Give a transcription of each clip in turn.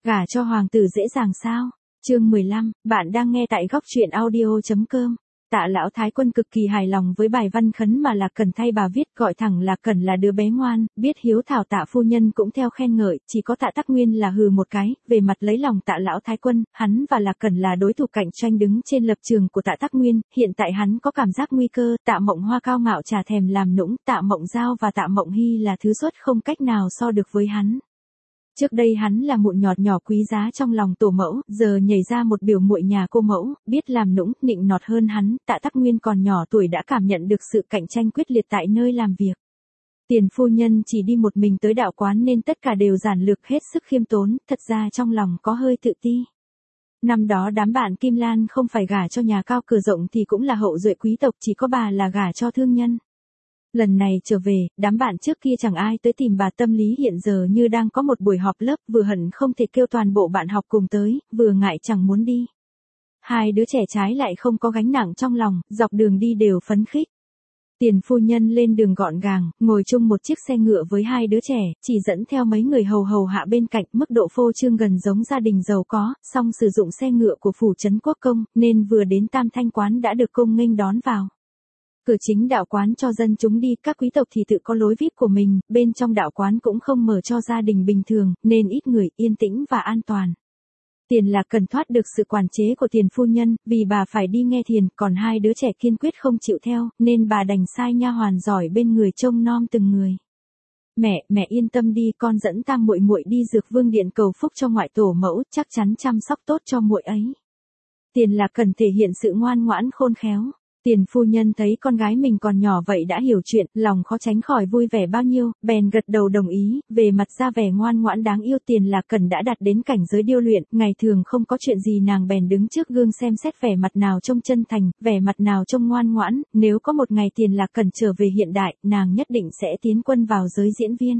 Gả cho hoàng tử dễ dàng sao? Chương 15, bạn đang nghe tại góc truyện audio.com. Tạ lão thái quân cực kỳ hài lòng với bài văn khấn mà Lạc Cẩn thay bà viết, gọi thẳng Lạc Cẩn là đứa bé ngoan, biết hiếu thảo. Tạ phu nhân cũng theo khen ngợi, chỉ có Tạ Tắc Nguyên là hừ một cái. Về mặt lấy lòng Tạ lão thái quân, hắn và Lạc Cẩn là đối thủ cạnh tranh đứng trên lập trường của Tạ Tắc Nguyên. Hiện tại hắn có cảm giác nguy cơ. Tạ Mộng Hoa cao ngạo chả thèm làm nũng, Tạ Mộng Giao và Tạ Mộng Hy là thứ xuất không cách nào so được với hắn. Trước đây hắn là mụn nhọt nhỏ quý giá trong lòng tổ mẫu, giờ nhảy ra một biểu muội nhà cô mẫu, biết làm nũng, nịnh nọt hơn hắn. Tạ Tắc Nguyên còn nhỏ tuổi đã cảm nhận được sự cạnh tranh quyết liệt tại nơi làm việc. Tiền phu nhân chỉ đi một mình tới đạo quán nên tất cả đều giản lược, hết sức khiêm tốn, thật ra trong lòng có hơi tự ti. Năm đó đám bạn Kim Lan không phải gả cho nhà cao cửa rộng thì cũng là hậu duệ quý tộc, chỉ có bà là gả cho thương nhân. Lần này trở về, đám bạn trước kia chẳng ai tới tìm bà. Tâm lý hiện giờ như đang có một buổi họp lớp, vừa hận không thể kêu toàn bộ bạn học cùng tới, vừa ngại chẳng muốn đi. Hai đứa trẻ trái lại không có gánh nặng trong lòng, dọc đường đi đều phấn khích. Tiền phu nhân lên đường gọn gàng, ngồi chung một chiếc xe ngựa với hai đứa trẻ, chỉ dẫn theo mấy người hầu hạ bên cạnh, mức độ phô trương gần giống gia đình giàu có, song sử dụng xe ngựa của phủ trấn quốc công, nên vừa đến Tam Thanh quán đã được cung nghênh đón vào. Cửa chính đạo quán cho dân chúng đi, các quý tộc thì tự có lối VIP của mình, bên trong đạo quán cũng không mở cho gia đình bình thường, nên ít người, yên tĩnh và an toàn. Tiền Lạc Cẩn thoát được sự quản chế của tiền phu nhân, vì bà phải đi nghe thiền, còn hai đứa trẻ kiên quyết không chịu theo, nên bà đành sai nha hoàn giỏi bên người trông nom từng người. Mẹ yên tâm đi, con dẫn Tam muội muội đi Dược Vương điện cầu phúc cho ngoại tổ mẫu, chắc chắn chăm sóc tốt cho muội ấy. Tiền Lạc Cẩn thể hiện sự ngoan ngoãn khôn khéo. Tiền phu nhân thấy con gái mình còn nhỏ vậy đã hiểu chuyện, lòng khó tránh khỏi vui vẻ bao nhiêu, bèn gật đầu đồng ý. Về mặt ra vẻ ngoan ngoãn đáng yêu, Tiền Lạc Cẩn đã đạt đến cảnh giới điêu luyện, ngày thường không có chuyện gì nàng bèn đứng trước gương xem xét vẻ mặt nào trông chân thành, vẻ mặt nào trông ngoan ngoãn. Nếu có một ngày Tiền Lạc Cẩn trở về hiện đại, nàng nhất định sẽ tiến quân vào giới diễn viên.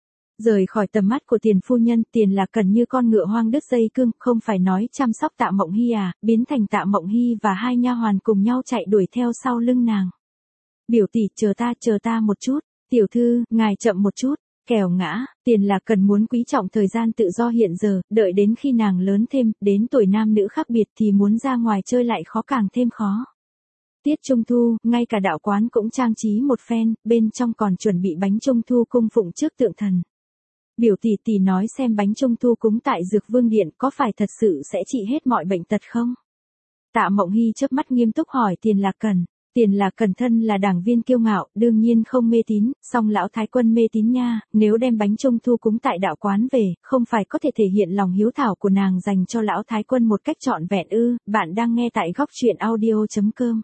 Rời khỏi tầm mắt của tiền phu nhân, Tiền Lạc Cẩn như con ngựa hoang đứt dây cương, không phải nói chăm sóc Tạ Mộng Hy à, biến thành Tạ Mộng Hy và hai nha hoàn cùng nhau chạy đuổi theo sau lưng nàng. Biểu tỷ, chờ ta một chút, tiểu thư, ngài chậm một chút, kẻo ngã. Tiền Lạc Cẩn muốn quý trọng thời gian tự do hiện giờ, đợi đến khi nàng lớn thêm, đến tuổi nam nữ khác biệt thì muốn ra ngoài chơi lại khó, càng thêm khó. Tiết Trung Thu, ngay cả đạo quán cũng trang trí một phen, bên trong còn chuẩn bị bánh Trung Thu cung phụng trước tượng thần. Biểu tỷ nói xem bánh Trung Thu cúng tại Dược Vương điện có phải thật sự sẽ trị hết mọi bệnh tật không? Tạ Mộng Hy chớp mắt nghiêm túc hỏi Tiền Lạc Cẩn. Tiền Lạc Cẩn thân là đảng viên kiêu ngạo, đương nhiên không mê tín, song lão thái quân mê tín nha, nếu đem bánh Trung Thu cúng tại đạo quán về, không phải có thể thể hiện lòng hiếu thảo của nàng dành cho lão thái quân một cách trọn vẹn ư? Bạn đang nghe tại góc truyện audio.com.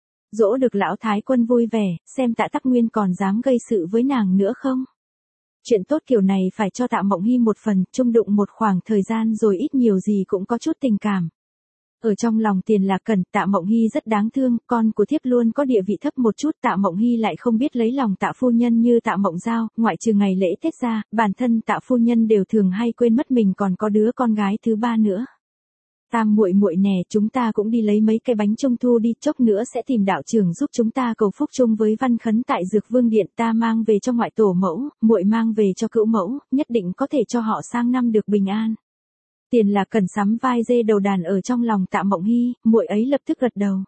Dỗ được lão thái quân vui vẻ, xem Tạ Tắc Nguyên còn dám gây sự với nàng nữa không? Chuyện tốt kiểu này phải cho Tạ Mộng Hy một phần, chung đụng một khoảng thời gian rồi ít nhiều gì cũng có chút tình cảm. Ở trong lòng Tiền Lạc Cẩn, Tạ Mộng Hy rất đáng thương, con của thiếp luôn có địa vị thấp một chút. Tạ Mộng Hy lại không biết lấy lòng Tạ phu nhân như Tạ Mộng Giao, ngoại trừ ngày lễ Tết ra, bản thân Tạ phu nhân đều thường hay quên mất mình còn có đứa con gái thứ ba nữa. Tam muội muội nè, chúng ta cũng đi lấy mấy cái bánh Trung Thu đi, chốc nữa sẽ tìm đạo trưởng giúp chúng ta cầu phúc chung với văn khấn tại Dược Vương điện, ta mang về cho ngoại tổ mẫu, muội mang về cho cữu mẫu, nhất định có thể cho họ sang năm được bình an. Tiền Lạc Cẩn sắm vai dê đầu đàn ở trong lòng Tạ Mộng Hy, muội ấy lập tức gật đầu.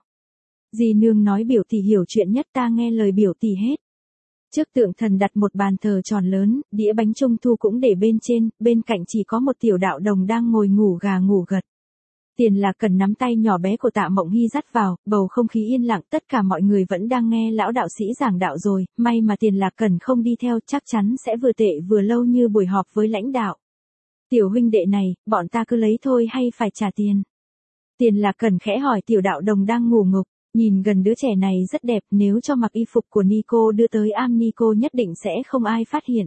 Dì nương nói biểu tỷ hiểu chuyện nhất, ta nghe lời biểu tỷ hết. Trước tượng thần đặt một bàn thờ tròn lớn, đĩa bánh Trung Thu cũng để bên trên, bên cạnh chỉ có một tiểu đạo đồng đang ngồi ngủ gà ngủ gật. Tiền Lạc Cẩn nắm tay nhỏ bé của Tạ Mộng Hy dắt vào, bầu không khí yên lặng, tất cả mọi người vẫn đang nghe lão đạo sĩ giảng đạo rồi, may mà Tiền Lạc Cẩn không đi theo, chắc chắn sẽ vừa tệ vừa lâu như buổi họp với lãnh đạo. Tiểu huynh đệ này, bọn ta cứ lấy thôi hay phải trả tiền? Tiền Lạc Cẩn khẽ hỏi tiểu đạo đồng đang ngủ ngục, nhìn gần đứa trẻ này rất đẹp, nếu cho mặc y phục của Nico đưa tới am Nico nhất định sẽ không ai phát hiện.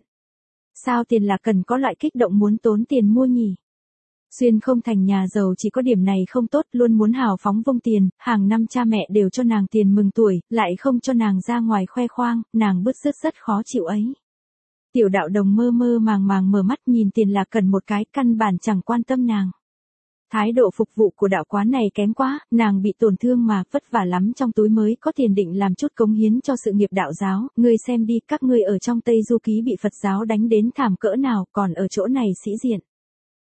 Sao Tiền Lạc Cẩn có loại kích động muốn tốn tiền mua nhỉ? Xuyên không thành nhà giàu chỉ có điểm này không tốt, luôn muốn hào phóng vung tiền, hàng năm cha mẹ đều cho nàng tiền mừng tuổi, lại không cho nàng ra ngoài khoe khoang, nàng bứt rứt rất khó chịu ấy. Tiểu đạo đồng mơ mơ màng màng mở mắt nhìn Tiền Lạc Cẩn một cái, căn bản chẳng quan tâm nàng. Thái độ phục vụ của đạo quán này kém quá, nàng bị tổn thương mà, vất vả lắm trong túi mới có tiền định làm chút cống hiến cho sự nghiệp đạo giáo, ngươi xem đi, các ngươi ở trong Tây Du Ký bị Phật giáo đánh đến thảm cỡ nào, còn ở chỗ này sĩ diện.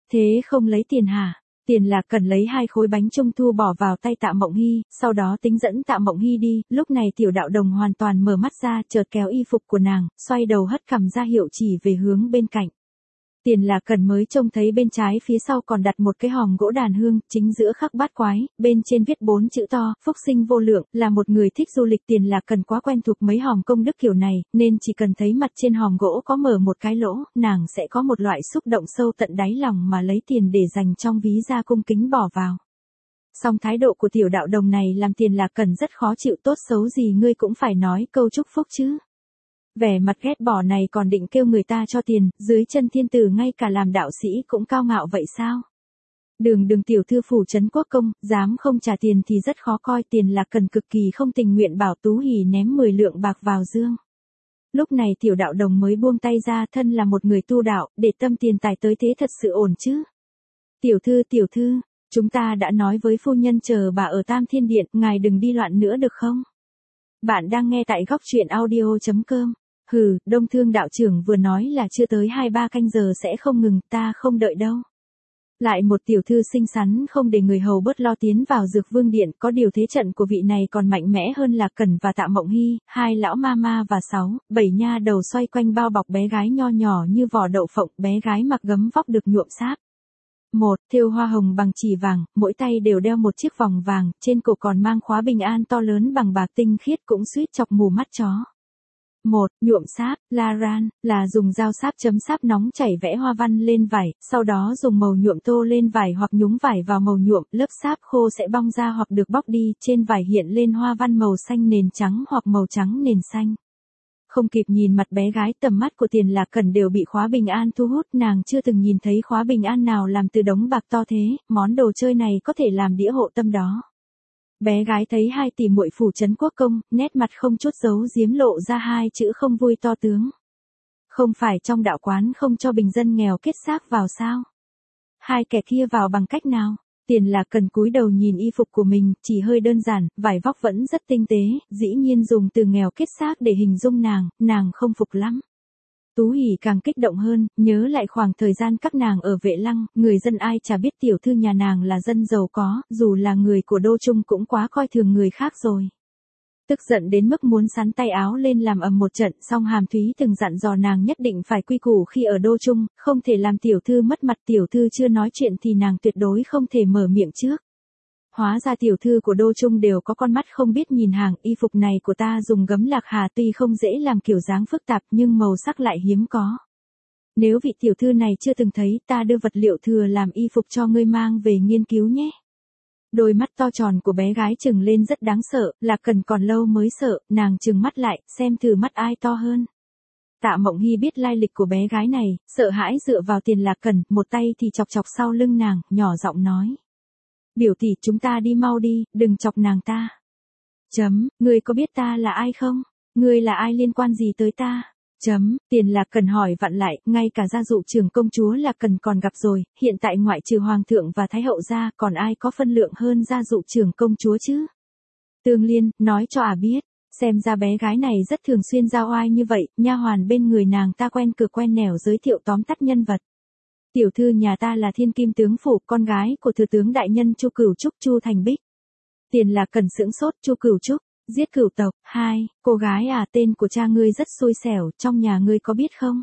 Thế không lấy tiền hả? Tiền là cần lấy 2 khối bánh trung thu bỏ vào tay Tạ Mộng Hy, sau đó tính dẫn Tạ Mộng Hy đi, lúc này tiểu đạo đồng hoàn toàn mở mắt ra, chợt kéo y phục của nàng, xoay đầu hất cằm ra hiệu chỉ về hướng bên cạnh. Tiền là cần mới trông thấy bên trái phía sau còn đặt một cái hòm gỗ đàn hương, chính giữa khắc bát quái, bên trên viết 4 chữ to, phúc sinh vô lượng, là một người thích du lịch. Tiền là cần quá quen thuộc mấy hòm công đức kiểu này, nên chỉ cần thấy mặt trên hòm gỗ có mở một cái lỗ, nàng sẽ có một loại xúc động sâu tận đáy lòng mà lấy tiền để dành trong ví ra cung kính bỏ vào. Song thái độ của tiểu đạo đồng này làm Tiền là cần rất khó chịu, tốt xấu gì ngươi cũng phải nói câu chúc phúc chứ. Vẻ mặt ghét bỏ này còn định kêu người ta cho tiền, dưới chân thiên tử ngay cả làm đạo sĩ cũng cao ngạo vậy sao? Đường tiểu thư phủ trấn quốc công, dám không trả tiền thì rất khó coi. Tiền là cần cực kỳ không tình nguyện bảo Tú Hỷ ném 10 lượng bạc vào dương. Lúc này tiểu đạo đồng mới buông tay ra, thân là một người tu đạo, để tâm tiền tài tới thế thật sự ổn chứ. Tiểu thư, chúng ta đã nói với phu nhân chờ bà ở Tam Thiên Điện, ngài đừng đi loạn nữa được không? Bạn đang nghe tại góc truyện audio.com. Hừ, Đông Thương đạo trưởng vừa nói là chưa tới 2-3 canh giờ sẽ không ngừng, ta không đợi đâu. Lại một tiểu thư xinh xắn không để người hầu bớt lo tiến vào Dược Vương Điện, có điều thế trận của vị này còn mạnh mẽ hơn Lạc Cẩn và Tạ Mộng Hy, 2 lão ma và 6-7 nha đầu xoay quanh bao bọc bé gái nho nhỏ như vỏ đậu phộng, bé gái mặc gấm vóc được nhuộm sáp. Thêu hoa hồng bằng chỉ vàng, mỗi tay đều đeo một chiếc vòng vàng, trên cổ còn mang khóa bình an to lớn bằng bạc tinh khiết cũng suýt chọc mù mắt chó. Nhuộm sáp, la ran, là dùng dao sáp chấm sáp nóng chảy vẽ hoa văn lên vải, sau đó dùng màu nhuộm tô lên vải hoặc nhúng vải vào màu nhuộm, lớp sáp khô sẽ bong ra hoặc được bóc đi, trên vải hiện lên hoa văn màu xanh nền trắng hoặc màu trắng nền xanh. Không kịp nhìn mặt bé gái, tầm mắt của Tiền Lạc Cẩn đều bị khóa bình an thu hút, nàng chưa từng nhìn thấy khóa bình an nào làm từ đống bạc to thế, món đồ chơi này có thể làm đĩa hộ tâm đó. Bé gái thấy 2 tỷ muội phủ trấn quốc công, nét mặt không chút giấu giếm lộ ra 2 chữ không vui to tướng. Không phải trong đạo quán không cho bình dân nghèo kết xác vào sao? 2 kẻ kia vào bằng cách nào? Tiền Lạc Cẩn cúi đầu nhìn y phục của mình, chỉ hơi đơn giản, vải vóc vẫn rất tinh tế, dĩ nhiên dùng từ nghèo kết xác để hình dung nàng không phục lắm. Tú Hỷ càng kích động hơn, nhớ lại khoảng thời gian các nàng ở Vệ Lăng, người dân ai chả biết tiểu thư nhà nàng là dân giàu có, dù là người của Đô Trung cũng quá coi thường người khác rồi. Tức giận đến mức muốn xắn tay áo lên làm ầm một trận, song Hàm Thúy từng dặn dò nàng nhất định phải quy củ khi ở Đô Trung, không thể làm tiểu thư mất mặt. Tiểu thư chưa nói chuyện thì nàng tuyệt đối không thể mở miệng trước. Hóa ra tiểu thư của Đô Trung đều có con mắt không biết nhìn hàng, y phục này của ta dùng gấm lạc hà tuy không dễ làm kiểu dáng phức tạp nhưng màu sắc lại hiếm có. Nếu vị tiểu thư này chưa từng thấy, ta đưa vật liệu thừa làm y phục cho ngươi mang về nghiên cứu nhé. Đôi mắt to tròn của bé gái trừng lên rất đáng sợ, Lạc Cẩn còn lâu mới sợ, nàng trừng mắt lại, xem thử mắt ai to hơn. Tạ Mộng Hy biết lai lịch của bé gái này, sợ hãi dựa vào Tiền Lạc Cẩn, một tay thì chọc sau lưng nàng, nhỏ giọng nói. Biểu tỷ, chúng ta đi mau đi, đừng chọc nàng ta. Ngươi có biết ta là ai không? Ngươi là ai liên quan gì tới ta? Tiền Lạc Cẩn hỏi vặn lại, ngay cả gia dụ trưởng công chúa Lạc Cẩn còn gặp rồi, hiện tại ngoại trừ hoàng thượng và thái hậu ra, còn ai có phân lượng hơn gia dụ trưởng công chúa chứ? Tương Liên, nói cho biết, xem ra bé gái này rất thường xuyên giao oai như vậy, nha hoàn bên người nàng ta quen cửa quen nẻo giới thiệu tóm tắt nhân vật. Tiểu thư nhà ta là Thiên Kim tướng phủ, con gái của thừa tướng đại nhân Chu Cửu Trúc, Chu Thành Bích. Tiền Lạc Cẩn sững sốt, Chu Cửu Trúc, giết cửu tộc. 2, cô gái à, tên của cha ngươi rất xui xẻo, trong nhà ngươi có biết không?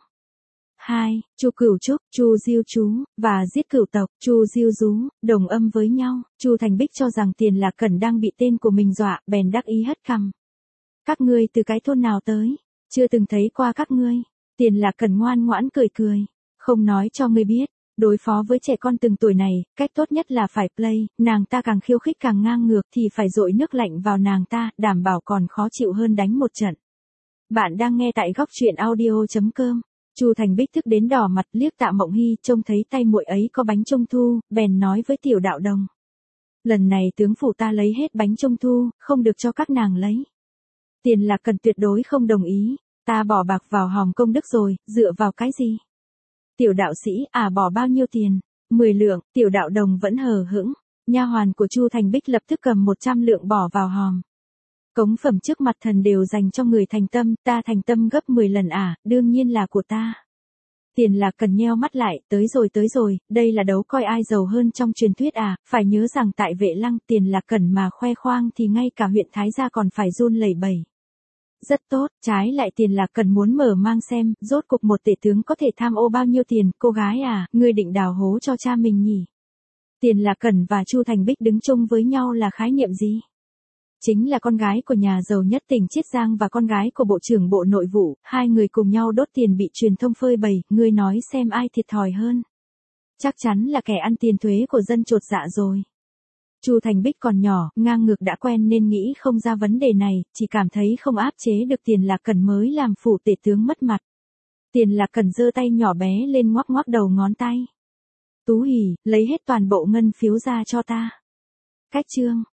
2, Chu Cửu Trúc, Chu Diêu Chú, và giết cửu tộc, Chu Diêu Dú, đồng âm với nhau. Chu Thành Bích cho rằng Tiền Lạc Cẩn đang bị tên của mình dọa, bèn đắc ý hất cằm. Các ngươi từ cái thôn nào tới? Chưa từng thấy qua các ngươi. Tiền Lạc Cẩn ngoan ngoãn cười. Không nói cho ngươi biết, đối phó với trẻ con từng tuổi này, cách tốt nhất là phải play, nàng ta càng khiêu khích càng ngang ngược thì phải dội nước lạnh vào nàng ta, đảm bảo còn khó chịu hơn đánh một trận. Bạn đang nghe tại góc truyện audio.com. Chu Thành Bích thức đến đỏ mặt, liếc Tạ Mộng Hy, trông thấy tay muội ấy có bánh trung thu, bèn nói với tiểu đạo đồng. Lần này tướng phủ ta lấy hết bánh trung thu, không được cho các nàng lấy. Tiền Lạc Cẩn tuyệt đối không đồng ý, ta bỏ bạc vào hòm công đức rồi, dựa vào cái gì? Tiểu đạo sĩ, bỏ bao nhiêu tiền? 10 lượng, tiểu đạo đồng vẫn hờ hững. Nha hoàn của Chu Thành Bích lập tức cầm 100 lượng bỏ vào hòm. Cống phẩm trước mặt thần đều dành cho người thành tâm, ta thành tâm gấp 10 lần đương nhiên là của ta. Tiền Lạc Cần nheo mắt lại, tới rồi, đây là đấu coi ai giàu hơn trong truyền thuyết à, phải nhớ rằng tại Vệ Lăng Tiền Lạc Cần mà khoe khoang thì ngay cả huyện Thái Gia còn phải run lẩy bẩy. Rất tốt, trái lại Tiền Lạc Cần muốn mở mang xem, rốt cục một tể tướng có thể tham ô bao nhiêu tiền, cô gái à, ngươi định đào hố cho cha mình nhỉ? Tiền Lạc Cần và Chu Thành Bích đứng chung với nhau là khái niệm gì? Chính là con gái của nhà giàu nhất tỉnh Chiết Giang và con gái của Bộ trưởng Bộ Nội vụ, hai người cùng nhau đốt tiền bị truyền thông phơi bày, ngươi nói xem ai thiệt thòi hơn. Chắc chắn là kẻ ăn tiền thuế của dân chột dạ rồi. Chu Thành Bích còn nhỏ, ngang ngược đã quen nên nghĩ không ra vấn đề này, chỉ cảm thấy không áp chế được Tiền Lạc Cần mới làm phủ tể tướng mất mặt. Tiền Lạc Cần giơ tay nhỏ bé lên ngoắc ngoắc đầu ngón tay. Tú Hỷ, lấy hết toàn bộ ngân phiếu ra cho ta. Cách chương.